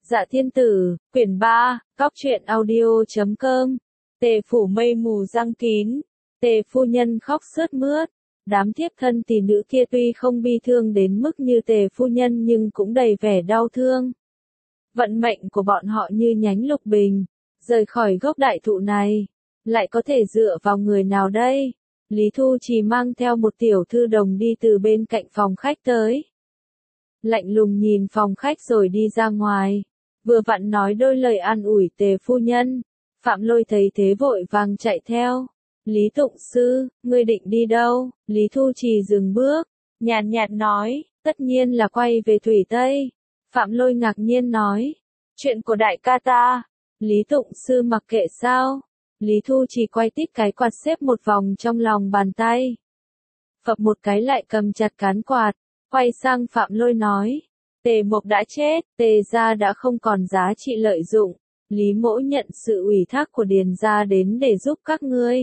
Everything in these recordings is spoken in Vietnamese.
Dạ Thiên Tử, quyển 3, Cóc truyện audio.com. Tề phủ mây mù răng kín, Tề phu nhân khóc sướt mướt. Đám thiếp thân tỷ nữ kia tuy không bi thương đến mức như Tề phu nhân nhưng cũng đầy vẻ đau thương. Vận mệnh của bọn họ như nhánh lục bình, rời khỏi gốc đại thụ này, lại có thể dựa vào người nào đây? Lý Thu Trì mang theo một tiểu thư đồng đi từ bên cạnh phòng khách tới. Lạnh lùng nhìn phòng khách rồi đi ra ngoài, vừa vặn nói đôi lời an ủi Tề phu nhân. Phạm Lôi thấy thế vội vàng chạy theo. Lý Tụng Sư, ngươi định đi đâu? Lý Thu Trì dừng bước, nhàn nhạt nói, tất nhiên là quay về Thủy Tây. Phạm Lôi ngạc nhiên nói, chuyện của đại ca ta, Lý Tụng Sư mặc kệ sao? Lý Thu Trì quay tít cái quạt xếp một vòng trong lòng bàn tay. Phập một cái lại cầm chặt cán quạt, quay sang Phạm Lôi nói, Tề Mộc đã chết, Tề gia đã không còn giá trị lợi dụng. Lý Mỗ nhận sự ủy thác của Điền gia đến để giúp các ngươi.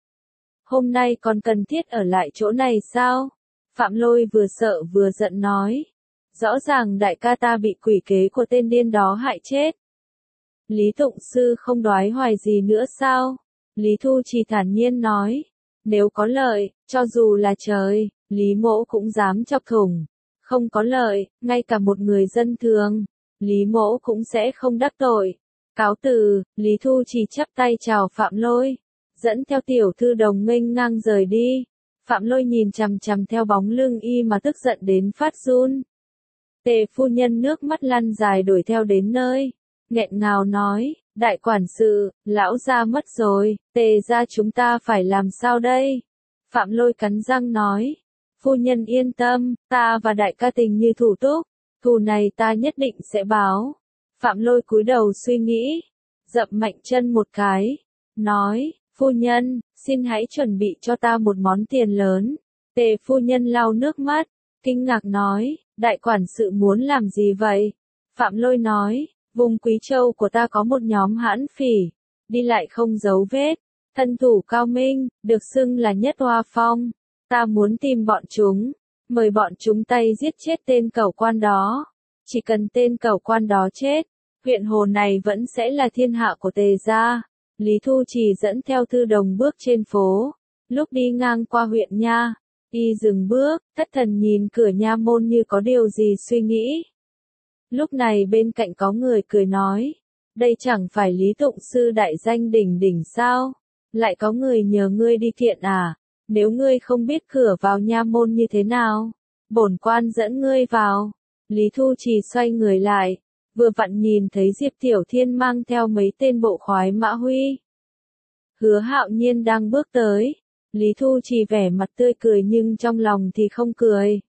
Hôm nay còn cần thiết ở lại chỗ này sao? Phạm Lôi vừa sợ vừa giận nói. Rõ ràng đại ca ta bị quỷ kế của tên điên đó hại chết. Lý Tụng Sư không đoái hoài gì nữa sao? Lý Thu Trì thản nhiên nói. Nếu có lợi, cho dù là trời, Lý Mỗ cũng dám chọc thủng. Không có lợi, ngay cả một người dân thường, Lý Mỗ cũng sẽ không đắc tội. Cáo từ, Lý Thu Trì chắp tay chào Phạm Lôi, dẫn theo tiểu thư đồng nghênh ngang rời đi. Phạm Lôi nhìn chằm chằm theo bóng lưng y mà tức giận đến phát run. Tề phu nhân nước mắt lăn dài đuổi theo đến nơi, nghẹn ngào nói, đại quản sự, lão gia mất rồi, Tề gia chúng ta phải làm sao đây? Phạm Lôi cắn răng nói, phu nhân yên tâm, ta và đại ca tình như thủ túc, thù này ta nhất định sẽ báo. Phạm Lôi cúi đầu suy nghĩ, dậm mạnh chân một cái, nói, phu nhân, xin hãy chuẩn bị cho ta một món tiền lớn. Tề phu nhân lau nước mắt, kinh ngạc nói, đại quản sự muốn làm gì vậy? Phạm Lôi nói, vùng Quý Châu của ta có một nhóm hãn phỉ, đi lại không dấu vết, thân thủ cao minh, được xưng là nhất hoa phong. Ta muốn tìm bọn chúng, mời bọn chúng tay giết chết tên cẩu quan đó. Chỉ cần tên cẩu quan đó chết, huyện Hồ này vẫn sẽ là thiên hạ của Tề gia. Lý Thu Trì dẫn theo thư đồng bước trên phố. Lúc đi ngang qua huyện nha, y dừng bước, thất thần nhìn cửa nha môn như có điều gì suy nghĩ. Lúc này bên cạnh có người cười nói, đây chẳng phải Lý Tụng Sư đại danh đỉnh đỉnh sao? Lại có người nhờ ngươi đi kiện à? Nếu ngươi không biết cửa vào nha môn như thế nào, bổn quan dẫn ngươi vào. Lý Thu Trì xoay người lại, vừa vặn nhìn thấy Diệp Tiểu Thiên mang theo mấy tên bộ khoái mã huy. Hứa Hạo Nhiên đang bước tới, Lý Thu Trì vẻ mặt tươi cười nhưng trong lòng thì không cười.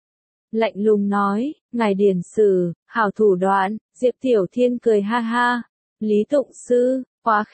Lạnh lùng nói, ngài điển sử, hảo thủ đoạn. Diệp Tiểu Thiên cười ha ha. Lý Tụng Sư, quá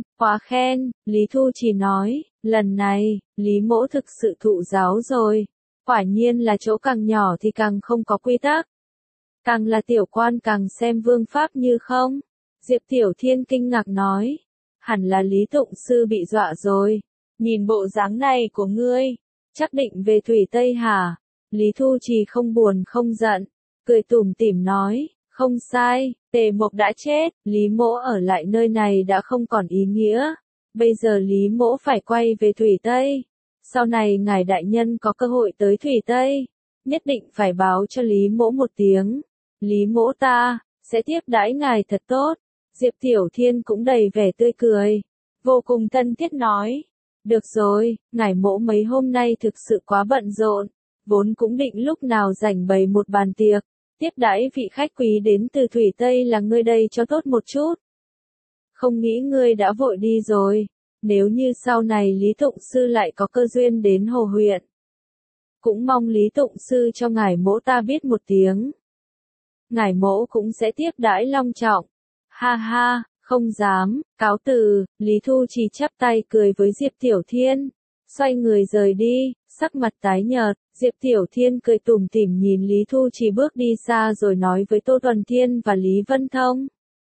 khen, Lý Thu Trì nói, lần này, Lý Mỗ thực sự thụ giáo rồi. Quả nhiên là chỗ càng nhỏ thì càng không có quy tắc. Càng là tiểu quan càng xem vương pháp như không. Diệp Tiểu Thiên kinh ngạc nói, hẳn là Lý Tụng Sư bị dọa rồi. Nhìn bộ dáng này của ngươi, chắc định về Thủy Tây hả? Lý Thu Trì không buồn không giận, cười tủm tỉm nói, không sai, Tề Mộc đã chết, Lý Mỗ ở lại nơi này đã không còn ý nghĩa. Bây giờ Lý Mỗ phải quay về Thủy Tây. Sau này ngài đại nhân có cơ hội tới Thủy Tây, nhất định phải báo cho Lý Mỗ một tiếng. Lý Mỗ ta sẽ tiếp đãi ngài thật tốt. Diệp Tiểu Thiên cũng đầy vẻ tươi cười, vô cùng thân thiết nói, được rồi, ngài Mỗ mấy hôm nay thực sự quá bận rộn, vốn cũng định lúc nào rảnh bày một bàn tiệc, tiếp đãi vị khách quý đến từ Thủy Tây là ngươi đây cho tốt một chút. Không nghĩ ngươi đã vội đi rồi, nếu như sau này Lý Tụng Sư lại có cơ duyên đến Hồ huyện, cũng mong Lý Tụng Sư cho ngài Mỗ ta biết một tiếng. Ngài Mỗ cũng sẽ tiếp đãi long trọng. Ha ha, không dám, cáo từ. Lý Thu Trì chắp tay cười với Diệp Tiểu Thiên, xoay người rời đi, sắc mặt tái nhợt. Diệp Tiểu Thiên cười tủm tỉm nhìn Lý Thu Trì bước đi xa rồi nói với Tô Tuần Thiên và Lý Vân Thông.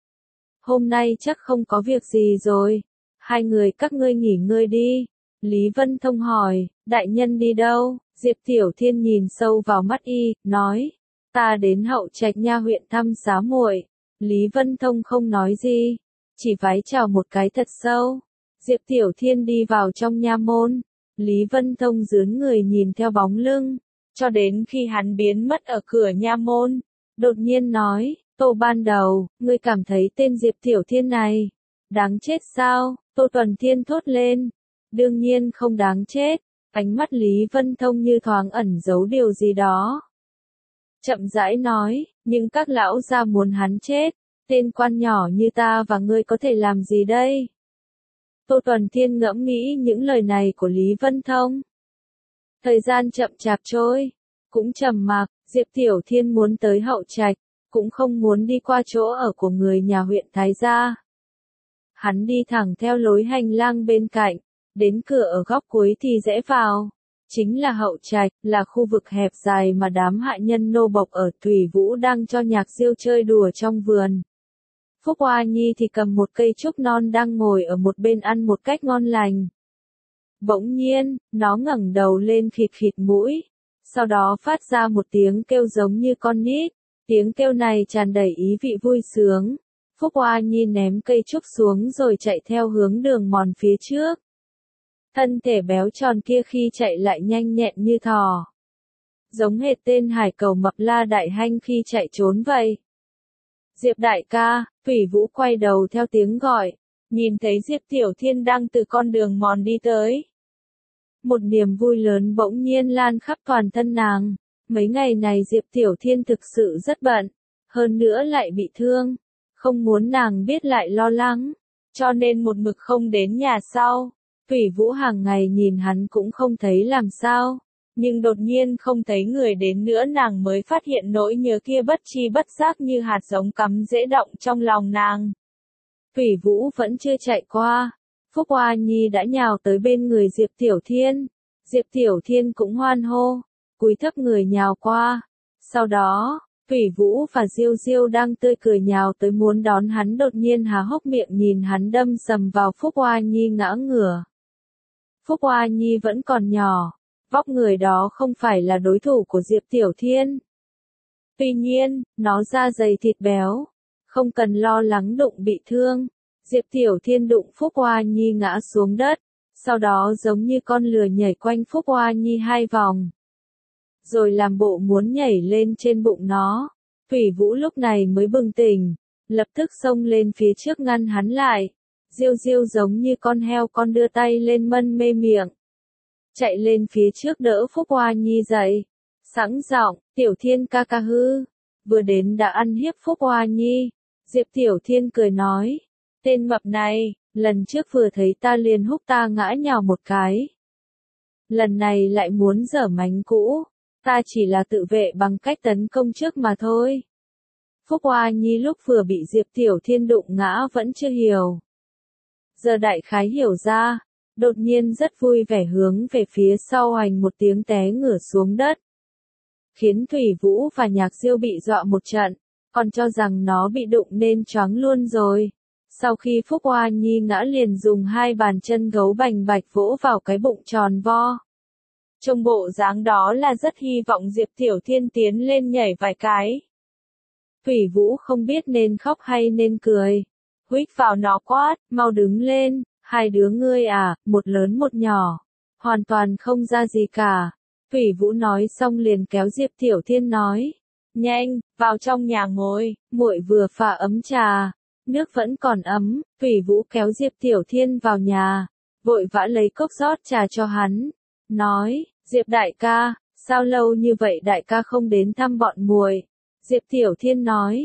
Hôm nay chắc không có việc gì rồi, hai người các ngươi nghỉ ngơi đi. Lý Vân Thông hỏi, đại nhân đi đâu? Diệp Tiểu Thiên nhìn sâu vào mắt y, nói, ta đến Hậu Trạch Nha huyện thăm xá muội. Lý Vân Thông không nói gì, chỉ vái chào một cái thật sâu. Diệp Tiểu Thiên đi vào trong nha môn, Lý Vân Thông dướn người nhìn theo bóng lưng, cho đến khi hắn biến mất ở cửa nha môn, đột nhiên nói, Tô Ban Đầu, ngươi cảm thấy tên Diệp Tiểu Thiên này, đáng chết sao? Tô Tuần Thiên thốt lên, đương nhiên không đáng chết, ánh mắt Lý Vân Thông như thoáng ẩn giấu điều gì đó. Chậm rãi nói, nhưng các lão gia muốn hắn chết, tên quan nhỏ như ta và ngươi có thể làm gì đây? Tô Tuần Thiên ngẫm nghĩ những lời này của Lý Vân Thông. Thời gian chậm chạp trôi, cũng trầm mặc, Diệp Tiểu Thiên muốn tới Hậu Trạch, cũng không muốn đi qua chỗ ở của người nhà huyện Thái Gia. Hắn đi thẳng theo lối hành lang bên cạnh, đến cửa ở góc cuối thì rẽ vào. Chính là Hậu Trạch, là khu vực hẹp dài mà đám hạ nhân nô bộc ở Thủy Vũ đang cho nhạc diêu chơi đùa trong vườn. Phúc Hoa Nhi thì cầm một cây trúc non đang ngồi ở một bên ăn một cách ngon lành. Bỗng nhiên, nó ngẩng đầu lên khịt khịt mũi, sau đó phát ra một tiếng kêu giống như con nít. Tiếng kêu này tràn đầy ý vị vui sướng. Phúc Hoa Nhi ném cây trúc xuống rồi chạy theo hướng đường mòn phía trước. Thân thể béo tròn kia khi chạy lại nhanh nhẹn như thỏ. Giống hệt tên hải cẩu mập La Đại Hanh khi chạy trốn vậy. Diệp đại ca, Thủy Vũ quay đầu theo tiếng gọi, nhìn thấy Diệp Tiểu Thiên đang từ con đường mòn đi tới. Một niềm vui lớn bỗng nhiên lan khắp toàn thân nàng. Mấy ngày này Diệp Tiểu Thiên thực sự rất bận, hơn nữa lại bị thương, không muốn nàng biết lại lo lắng, cho nên một mực không đến nhà sau. Thủy Vũ hàng ngày nhìn hắn cũng không thấy làm sao, nhưng đột nhiên không thấy người đến nữa nàng mới phát hiện nỗi nhớ kia bất chi bất giác như hạt giống cắm rễ động trong lòng nàng. Thủy Vũ vẫn chưa chạy qua, Phúc Hoa Nhi đã nhào tới bên người Diệp Tiểu Thiên, Diệp Tiểu Thiên cũng hoan hô, cúi thấp người nhào qua. Sau đó, Thủy Vũ và Diêu Diêu đang tươi cười nhào tới muốn đón hắn, đột nhiên há hốc miệng nhìn hắn đâm sầm vào Phúc Hoa Nhi ngã ngửa. Phúc Hoa Nhi vẫn còn nhỏ, vóc người đó không phải là đối thủ của Diệp Tiểu Thiên. Tuy nhiên, nó da dày thịt béo, không cần lo lắng đụng bị thương. Diệp Tiểu Thiên đụng Phúc Hoa Nhi ngã xuống đất, sau đó giống như con lừa nhảy quanh Phúc Hoa Nhi 2 vòng. Rồi làm bộ muốn nhảy lên trên bụng nó. Thủy Vũ lúc này mới bừng tỉnh, lập tức xông lên phía trước ngăn hắn lại. Diêu Diêu giống như con heo con đưa tay lên mân mê miệng, chạy lên phía trước đỡ Phúc Hoa Nhi dậy, sẵn giọng, Tiểu Thiên ca ca hư, vừa đến đã ăn hiếp Phúc Hoa Nhi. Diệp Tiểu Thiên cười nói, tên mập này, lần trước vừa thấy ta liền húc ta ngã nhào một cái. Lần này lại muốn giở mánh cũ, ta chỉ là tự vệ bằng cách tấn công trước mà thôi. Phúc Hoa Nhi lúc vừa bị Diệp Tiểu Thiên đụng ngã vẫn chưa hiểu. Giờ đại khái hiểu ra, đột nhiên rất vui vẻ hướng về phía sau hoành một tiếng té ngửa xuống đất. Khiến Thủy Vũ và Nhạc Diêu bị dọa một trận, còn cho rằng nó bị đụng nên choáng luôn rồi. Sau khi Phúc Hoa Nhi ngã liền dùng 2 bàn chân gấu bành bạch vỗ vào cái bụng tròn vo. Trong bộ dáng đó là rất hy vọng Diệp Tiểu Thiên tiến lên nhảy vài cái. Thủy Vũ không biết nên khóc hay nên cười. Huých vào nó quát, mau đứng lên, 2 đứa ngươi à, một lớn một nhỏ. Hoàn toàn không ra gì cả. Thủy Vũ nói xong liền kéo Diệp Tiểu Thiên nói. Nhanh, vào trong nhà ngồi, muội vừa pha ấm trà. Nước vẫn còn ấm, Thủy Vũ kéo Diệp Tiểu Thiên vào nhà. Vội vã lấy cốc rót trà cho hắn. Nói, Diệp đại ca, sao lâu như vậy đại ca không đến thăm bọn muội? Diệp Tiểu Thiên nói,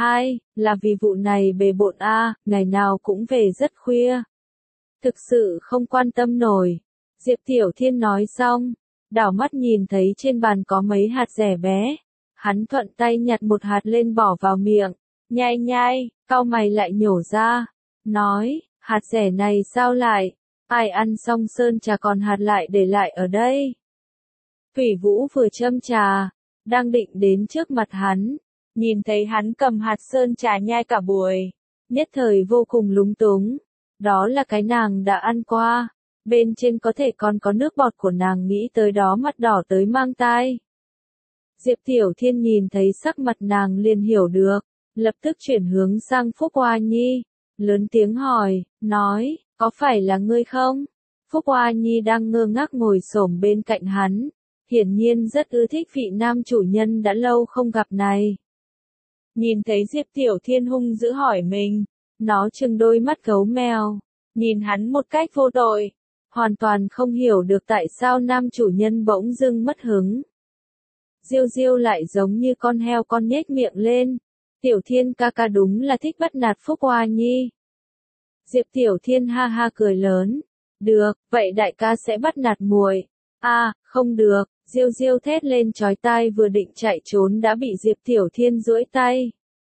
là vì vụ này bề bộn ngày nào cũng về rất khuya. Thực sự không quan tâm nổi. Diệp Tiểu Thiên nói xong, đảo mắt nhìn thấy trên bàn có mấy hạt dẻ bé. Hắn thuận tay nhặt một hạt lên bỏ vào miệng, nhai nhai, cau mày lại nhổ ra. Nói, hạt dẻ này sao lại, ai ăn xong sơn trà còn hạt lại để lại ở đây. Thủy Vũ vừa châm trà, đang định đến trước mặt hắn, nhìn thấy hắn cầm hạt sơn trà nhai cả buổi, nhất thời vô cùng lúng túng. Đó là cái nàng đã ăn qua, bên trên có thể còn có nước bọt của nàng, nghĩ tới đó mặt đỏ tới mang tai. Diệp Tiểu Thiên nhìn thấy sắc mặt nàng liền hiểu được, lập tức chuyển hướng sang Phúc Hoa Nhi, lớn tiếng hỏi, nói, có phải là ngươi không? Phúc Hoa Nhi đang ngơ ngác ngồi xổm bên cạnh hắn, hiển nhiên rất ưa thích vị nam chủ nhân đã lâu không gặp này. Nhìn thấy Diệp Tiểu Thiên hung dữ hỏi mình, nó trừng đôi mắt gấu mèo, nhìn hắn một cách vô tội, hoàn toàn không hiểu được tại sao nam chủ nhân bỗng dưng mất hứng. Diêu Diêu lại giống như con heo con nhếch miệng lên, Tiểu Thiên ca ca đúng là thích bắt nạt Phúc Hoa Nhi. Diệp Tiểu Thiên ha ha cười lớn, được, vậy đại ca sẽ bắt nạt muội. À, không được, Diêu Diêu thét lên chói tai vừa định chạy trốn đã bị Diệp Tiểu Thiên duỗi tay.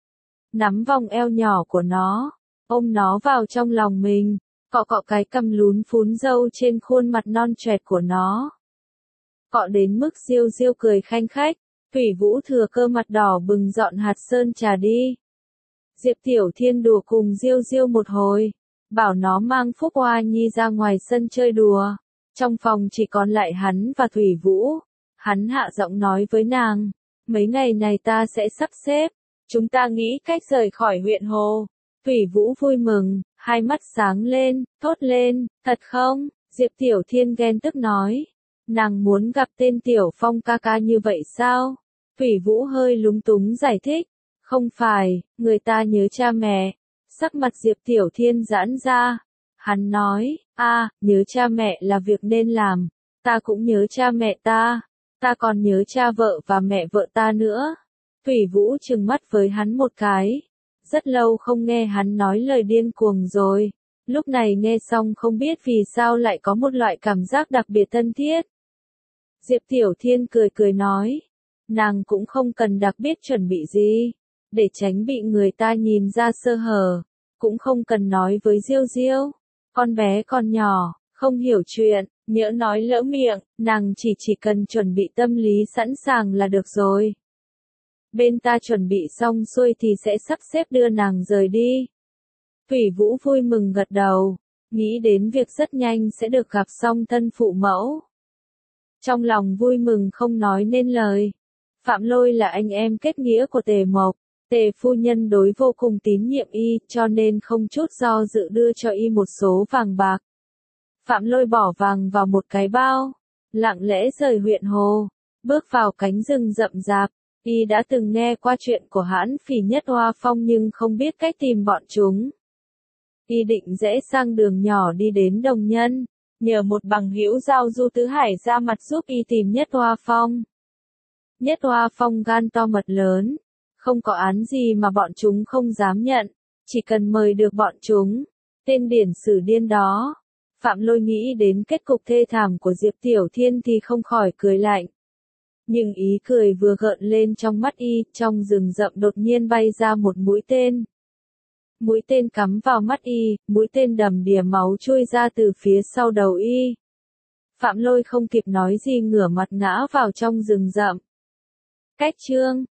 Nắm vòng eo nhỏ của nó, ôm nó vào trong lòng mình, cọ cọ cái cằm lún phún râu trên khuôn mặt non choẹt của nó. Cọ đến mức Diêu Diêu cười khanh khách, Thủy Vũ thừa cơ mặt đỏ bừng dọn hạt sơn trà đi. Diệp Tiểu Thiên đùa cùng Diêu Diêu một hồi, bảo nó mang Phúc Hoa Nhi ra ngoài sân chơi đùa. Trong phòng chỉ còn lại hắn và Thủy Vũ. Hắn hạ giọng nói với nàng, mấy ngày này ta sẽ sắp xếp, chúng ta nghĩ cách rời khỏi huyện Hồ. Thủy Vũ vui mừng, hai mắt sáng lên, thốt lên, thật không? Diệp Tiểu Thiên ghen tức nói, nàng muốn gặp tên Tiểu Phong ca ca như vậy sao? Thủy Vũ hơi lúng túng giải thích, không phải, người ta nhớ cha mẹ. Sắc mặt Diệp Tiểu Thiên giãn ra, hắn nói, nhớ cha mẹ là việc nên làm, ta cũng nhớ cha mẹ ta còn nhớ cha vợ và mẹ vợ ta nữa. Thủy Vũ trừng mắt với hắn một cái, rất lâu không nghe hắn nói lời điên cuồng rồi, lúc này nghe xong không biết vì sao lại có một loại cảm giác đặc biệt thân thiết. Diệp Tiểu Thiên cười cười nói, nàng cũng không cần đặc biệt chuẩn bị gì, để tránh bị người ta nhìn ra sơ hở, cũng không cần nói với Diêu Diêu, con bé còn nhỏ, không hiểu chuyện, nhỡ nói lỡ miệng, nàng chỉ cần chuẩn bị tâm lý sẵn sàng là được rồi. Bên ta chuẩn bị xong xuôi thì sẽ sắp xếp đưa nàng rời đi. Thủy Vũ vui mừng gật đầu, nghĩ đến việc rất nhanh sẽ được gặp song thân phụ mẫu. Trong lòng vui mừng không nói nên lời. Phạm Lôi là anh em kết nghĩa của Tề Mộc, Tề phu nhân đối vô cùng tín nhiệm y, cho nên không chút do dự đưa cho y một số vàng bạc. Phạm Lôi bỏ vàng vào một cái bao, lặng lẽ rời huyện Hồ, bước vào cánh rừng rậm rạp. Y đã từng nghe qua chuyện của hãn phỉ Nhất Hoa Phong nhưng không biết cách tìm bọn chúng. Y định rẽ sang đường nhỏ đi đến Đồng Nhân, nhờ một bằng hữu giao du tứ hải ra mặt giúp y tìm Nhất Hoa Phong. Nhất Hoa Phong gan to mật lớn, không có án gì mà bọn chúng không dám nhận, chỉ cần mời được bọn chúng, tên điển sử điên đó. Phạm Lôi nghĩ đến kết cục thê thảm của Diệp Tiểu Thiên thì không khỏi cười lạnh. Nhưng ý cười vừa gợn lên trong mắt y, trong rừng rậm đột nhiên bay ra một mũi tên. Mũi tên cắm vào mắt y, mũi tên đầm đìa máu trôi ra từ phía sau đầu y. Phạm Lôi không kịp nói gì ngửa mặt ngã vào trong rừng rậm. Cách chương